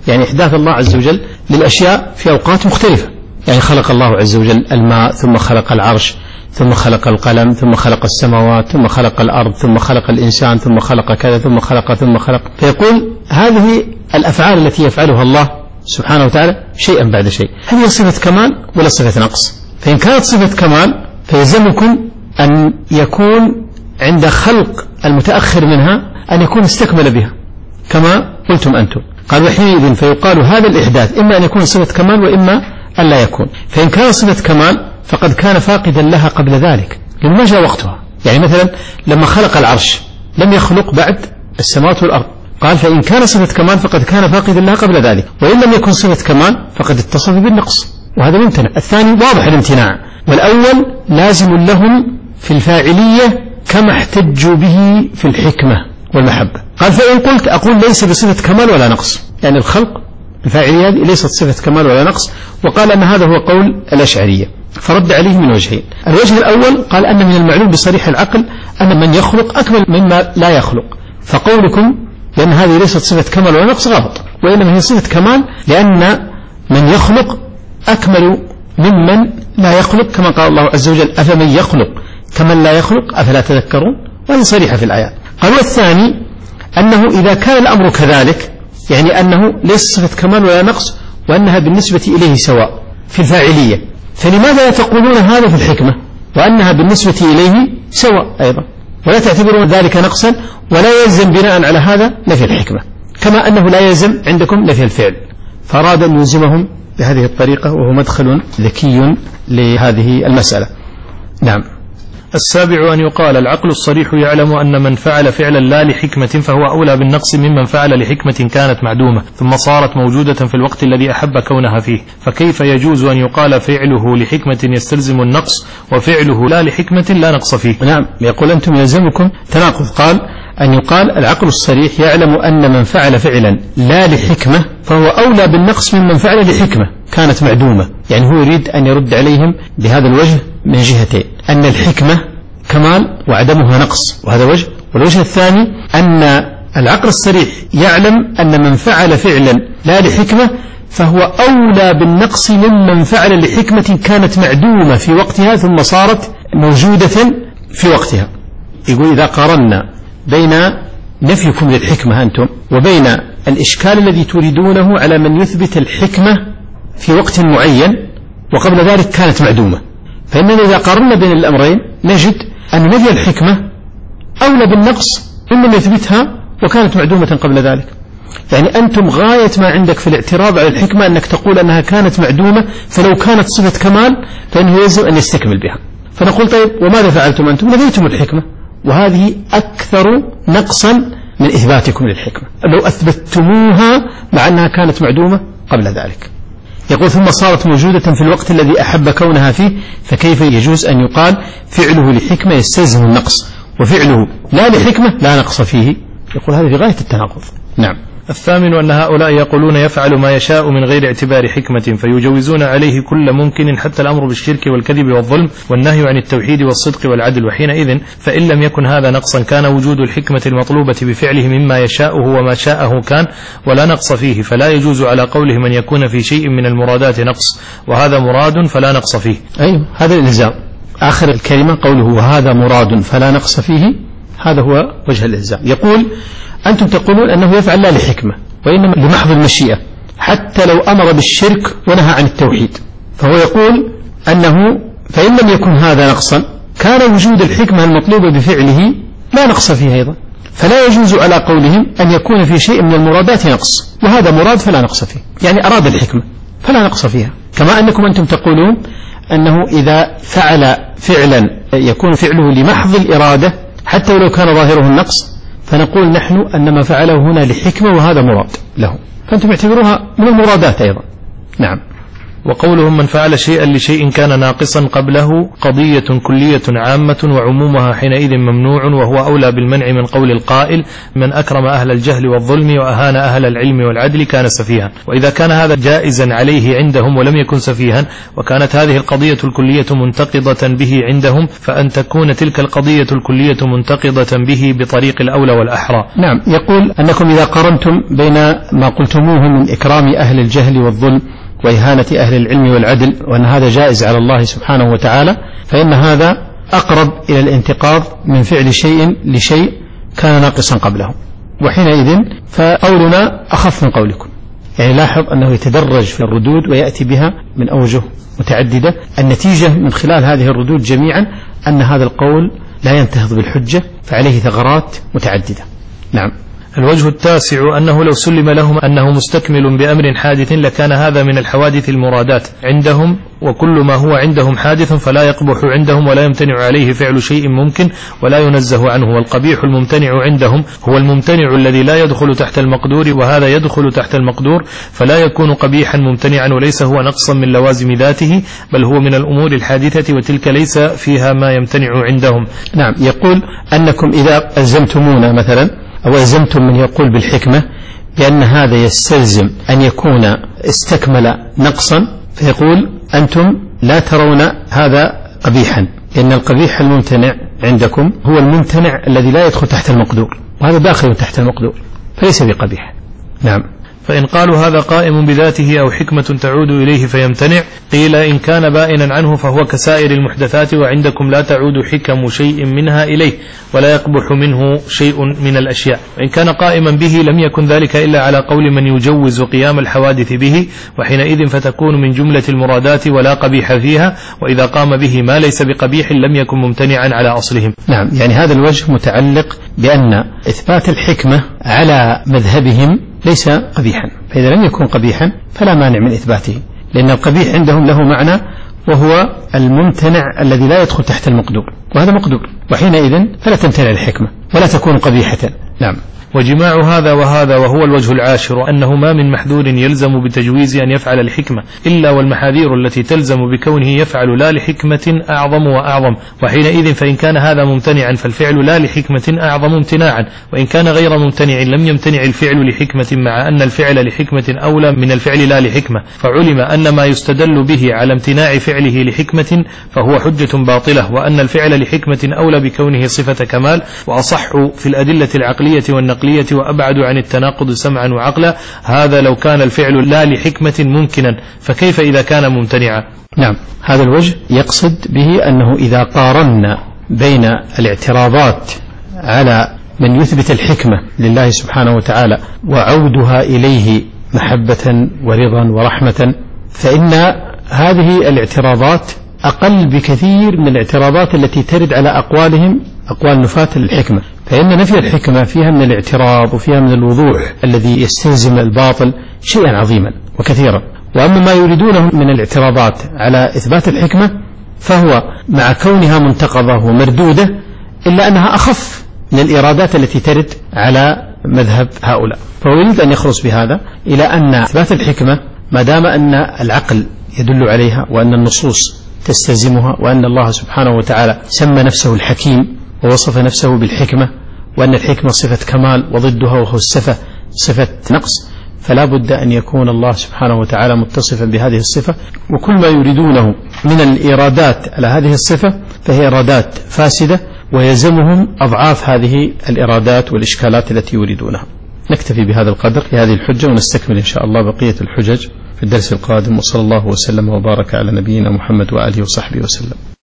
يعني إحداث الله عز وجل للأشياء في أوقات مختلفة. يعني خلق الله عز وجل الماء، ثم خلق العرش، ثم خلق القلم، ثم خلق السماوات، ثم خلق الأرض، ثم خلق الإنسان، ثم خلق كذا، ثم خلق ثم خلق. فيقول هذه الأفعال التي يفعلها الله سبحانه وتعالى شيئا بعد شيء، هل هي صفة كمال ولا صفة نقص؟ فإن كانت صفة كمال فيلزمكم أن يكون عند خلق المتأخر منها أن يكون استكمل بها كما قلتم أنتم. قال وحينئذ فيقال هذا الإحداث إما أن يكون صفة كمال وإما أن لا يكون. فإن كان صفة كمال فقد كان فاقدا لها قبل ذلك لأنه ما جاء وقتها. يعني مثلا لما خلق العرش لم يخلق بعد السماوات والأرض، قال فإن كان صفة كمال فقد كان فاقدا لها قبل ذلك، وإن لم يكن صفة كمال فقد اتصف بالنقص، وهذا ممتنع. الثاني واضح الامتناع، والأول لازم لهم في الفاعلية كما احتجوا به في الحكمة والمحبة. قال فإن قلت أقول ليس بصفة كمال ولا نقص، يعني الخلق الفاعلية ليست صفة كمال ولا نقص، وقال أن هذا هو قول الأشعرية، فرد عليه من وجهين. الوجه الأول قال أن من المعلوم بصريح العقل أن من يخلق أكمل مما لا يخلق، فقولكم لأن هذه ليست صفة كمال ولا نقص غلط، وإنما هي صفة كمال لأن من يخلق أكمل ممن لا يخلق، كما قال الله عز وجل أفمن يخلق كمن لا يخلق أفلا تذكرون، وهي صريحة في الآيات. قال والثاني أنه إذا كان الأمر كذلك، يعني أنه ليس صفة كمال ولا نقص وأنها بالنسبة إليه سواء في الفاعلية، فلماذا لا تقولون هذا في الحكمة وأنها بالنسبة إليه سواء أيضا، ولا تعتبرون ذلك نقصا، ولا يلزم بناء على هذا نفي الحكمة، كما أنه لا يلزم عندكم نفي الفعل. فأراد أن يلزمهم بهذه الطريقة، وهو مدخل ذكي لهذه المسألة. نعم. السابع أن يقال العقل الصريح يعلم أن من فعل فعلا لا لحكمة فهو أولى بالنقص ممن فعل لحكمة كانت معدومة ثم صارت موجودة في الوقت الذي أحب كونها فيه، فكيف يجوز أن يقال فعله لحكمة يستلزم النقص وفعله لا لحكمة لا نقص فيه؟ نعم، يقول أنتم يلزمكم تناقض. قال أن يقال العقل الصريح يعلم أن من فعل فعلا لا لحكمة فهو أولى بالنقص ممن فعل لحكمة كانت معدومة. يعني هو يريد أن يرد عليهم بهذا الوجه من جهتين، أن الحكمة كمال وعدمها نقص، وهذا وجه. والوجه الثاني أن العقل الصريح يعلم أن من فعل فعلا لا لحكمة فهو أولى بالنقص ممن فعل لحكمة كانت معدومة في وقتها ثم صارت موجودة في وقتها. يقول إذا قارنا بين نفيكم للحكمة أنتم وبين الإشكال الذي تريدونه على من يثبت الحكمة في وقت معين وقبل ذلك كانت معدومة، فإننا إذا قارنا بين الأمرين نجد أن نفي الحكمة أولى بالنقص ممن يثبتها وكانت معدومة قبل ذلك. يعني أنتم غاية ما عندك في الاعتراض على الحكمة أنك تقول أنها كانت معدومة، فلو كانت صفة كمال فإنه يلزم أن يستكمل بها. فنقول طيب وماذا فعلتم أنتم؟ نفيتم الحكمة، وهذه أكثر نقصا من إثباتكم للحكمة لو أثبتموها مع أنها كانت معدومة قبل ذلك. يقول ثم صارت موجودة في الوقت الذي أحب كونها فيه، فكيف يجوز أن يقال فعله لحكمة يستلزم النقص وفعله لا لحكمة لا نقص فيه؟ يقول هذا في غاية التناقض. نعم. الثامن أن هؤلاء يقولون يفعل ما يشاء من غير اعتبار حكمة، فيجوزون عليه كل ممكن حتى الأمر بالشرك والكذب والظلم والنهي عن التوحيد والصدق والعدل. وحينئذ فإن لم يكن هذا نقصا كان وجود الحكمة المطلوبة بفعله مما يشاءه وما شاءه كان ولا نقص فيه، فلا يجوز على قوله من يكون في شيء من المرادات نقص وهذا مراد فلا نقص فيه. أيوه، هذا الإلزام آخر الكلمة قوله وهذا مراد فلا نقص فيه، هذا هو وجه الإلزام. يقول أنتم تقولون أنه يفعل لا لحكمة وإنما لمحض المشيئة حتى لو أمر بالشرك ونهى عن التوحيد، فهو يقول أنه فإن لم يكن هذا نقصا كان وجود الحكمة المطلوبة بفعله لا نقص فيه أيضا، فلا يجوز على قولهم أن يكون في شيء من المرادات نقص وهذا مراد فلا نقص فيه، يعني أراد الحكمة فلا نقص فيها. كما أنكم أنتم تقولون أنه إذا فعل فعلا يكون فعله لمحض الإرادة حتى ولو كان ظاهره النقص، فنقول نحن أن ما فعله هنا لحكمة وهذا مراد له، فأنتم اعتبروها من المرادات أيضا. نعم. وقولهم من فعل شيئا لشيء كان ناقصا قبله قضية كلية عامة وعمومها حينئذ ممنوع، وهو أولى بالمنع من قول القائل من أكرم أهل الجهل والظلم وأهان أهل العلم والعدل كان سفيها. وإذا كان هذا جائزا عليه عندهم ولم يكن سفيها، وكانت هذه القضية الكلية منتقضة به عندهم، فأن تكون تلك القضية الكلية منتقضة به بطريق الأولى والأحرى. نعم، يقول أنكم إذا قارنتم بين ما قلتموه من إكرام أهل الجهل والظلم وإهانة أهل العلم والعدل، وأن هذا جائز على الله سبحانه وتعالى، فإن هذا أقرب إلى الانتقاض من فعل شيء لشيء كان ناقصا قبله، وحينئذ فقولنا أخف من قولكم. يعني لاحظ أنه يتدرج في الردود ويأتي بها من أوجه متعددة. النتيجة من خلال هذه الردود جميعا أن هذا القول لا ينتهض بالحجة، فعليه ثغرات متعددة. نعم. الوجه التاسع أنه لو سلم لهم أنه مستكمل بأمر حادث لكان هذا من الحوادث المرادات عندهم، وكل ما هو عندهم حادث فلا يقبح عندهم ولا يمتنع عليه فعل شيء ممكن ولا ينزه عنه. والقبيح الممتنع عندهم هو الممتنع الذي لا يدخل تحت المقدور، وهذا يدخل تحت المقدور فلا يكون قبيحا ممتنعا، وليس هو نقصا من لوازم ذاته، بل هو من الأمور الحادثة وتلك ليس فيها ما يمتنع عندهم. نعم. يقول أنكم إذا ألزمتمونا مثلا أو ألزمتم من يقول بالحكمة بأن هذا يستلزم أن يكون استكمل نقصا، فيقول أنتم لا ترون هذا قبيحا، لأن القبيح الممتنع عندكم هو الممتنع الذي لا يدخل تحت المقدور، وهذا داخل تحت المقدور فليس بقبيح. نعم. فإن قالوا هذا قائم بذاته أو حكمة تعود إليه فيمتنع، قيل إن كان بائنا عنه فهو كسائر المحدثات، وعندكم لا تعود حكم شيء منها إليه ولا يقبح منه شيء من الأشياء. وإن كان قائما به لم يكن ذلك إلا على قول من يجوز قيام الحوادث به، وحينئذ فتكون من جملة المرادات ولا قبيح فيها، وإذا قام به ما ليس بقبيح لم يكن ممتنعا على أصلهم. نعم. يعني هذا الوجه متعلق بأن إثبات الحكمة على مذهبهم ليس قبيحا، فإذا لم يكن قبيحا فلا مانع من إثباته، لأن القبيح عندهم له معنى وهو الممتنع الذي لا يدخل تحت المقدور، وهذا مقدور، وحينئذ فلا تمتنع الحكمة ولا تكون قبيحة. نعم. وجماع هذا وهذا وهو الوجه العاشر أنه ما من محذور يلزم بتجويز أن يفعل الحكمة إلا والمحاذير التي تلزم بكونه يفعل لا لحكمة أعظم وأعظم، وحينئذ فإن كان هذا ممتنعا فالفعل لا لحكمة أعظم امتناعا، وإن كان غير ممتنع لم يمتنع الفعل لحكمة، مع أن الفعل لحكمة أولى من الفعل لا لحكمة، فعلم أن ما يستدل به على امتناع فعله لحكمة فهو حجة باطلة، وأن الفعل لحكمة أولى بكونه صفة كمال، وأصح في الأدلة العقلية والنقلية وأبعد عن التناقض سمعا وعقلا. هذا لو كان الفعل لا لحكمة ممكنا، فكيف إذا كان ممتنعا؟ نعم. هذا الوجه يقصد به أنه إذا قارنا بين الاعتراضات على من يثبت الحكمة لله سبحانه وتعالى وعودها إليه محبة ورضا ورحمة، فإن هذه الاعتراضات أقل بكثير من الاعتراضات التي ترد على أقوالهم، أقوال نفاة الحكمة، فإن نفي الحكمة فيها من الاعتراض وفيها من الوضوح الذي يستلزم الباطل شيئا عظيما وكثيرا. وأما ما يريدونه من الاعتراضات على إثبات الحكمة فهو مع كونها منتقضة ومردودة إلا أنها أخف من الإرادات التي ترد على مذهب هؤلاء، فهو يريد أن يخلص بهذا إلى أن إثبات الحكمة ما دام أن العقل يدل عليها وأن النصوص تستلزمها، وأن الله سبحانه وتعالى سمى نفسه الحكيم ووصف نفسه بالحكمة، وأن الحكمة صفة كمال وضدها وهو الصفة صفة نقص، فلا بد أن يكون الله سبحانه وتعالى متصفا بهذه الصفة، وكل ما يريدونه من الإرادات على هذه الصفة فهي إرادات فاسدة، ويلزمهم أضعاف هذه الإرادات والإشكالات التي يريدونها. نكتفي بهذا القدر في هذه الحجة، ونستكمل إن شاء الله بقية الحجج في الدرس القادم، وصلى الله وسلم وبارك على نبينا محمد وآله وصحبه وسلم.